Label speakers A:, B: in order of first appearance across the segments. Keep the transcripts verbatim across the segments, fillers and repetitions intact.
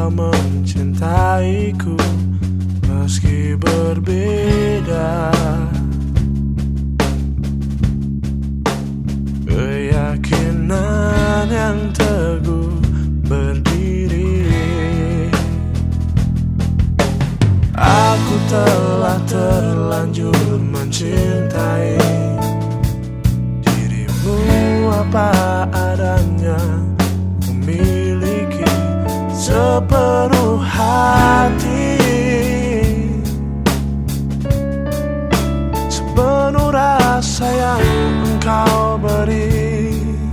A: kau mencintaiku meski berbeda. Keyakinan yang teguh berdiri. Aku telah terlanjur mencintai dirimu apa adanya, memiliki sepenuh hati, sepenuh rasa yang engkau beri.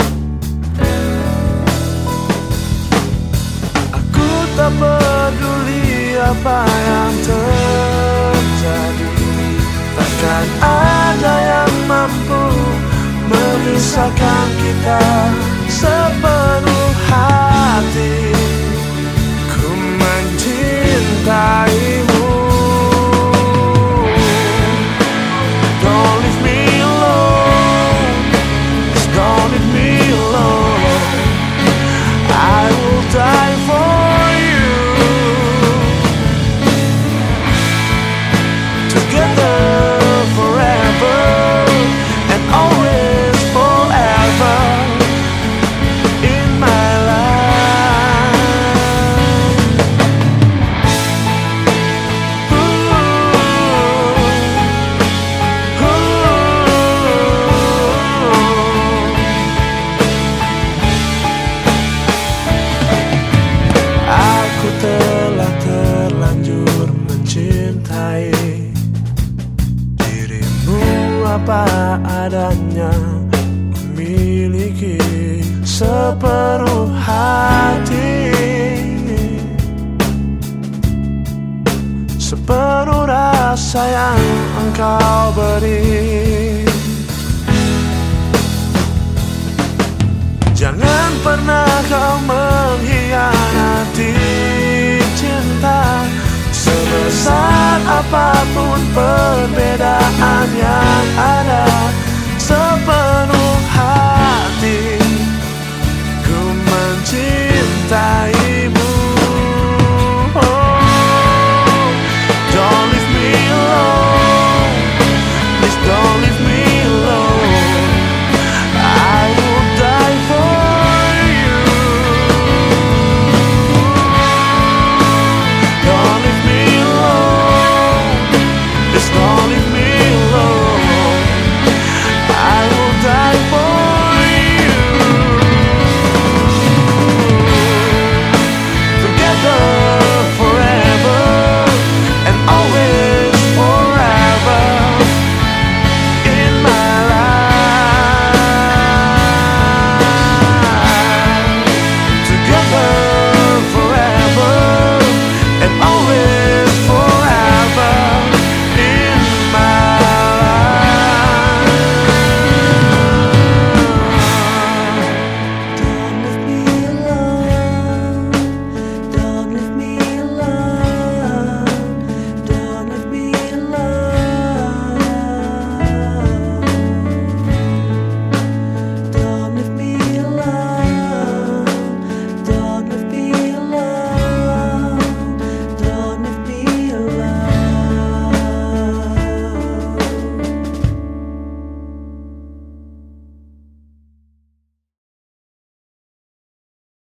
A: Aku tak peduli apa yang terjadi, takkan ada yang mampu memisahkan kita. Sepenuh hati ku mencintaimu. Don't leave me alone, just don't leave me alone. I will die for you. Together forever and always forever in my life. Ooh, ooh. Aku telah terlanjur mencintai dirimu apa adanya, memiliki sepenuh hati, sepenuh rasa yang engkau beri. Jangan pernah kau mengkhianati cinta, sebesar apapun perbedaan yang ada.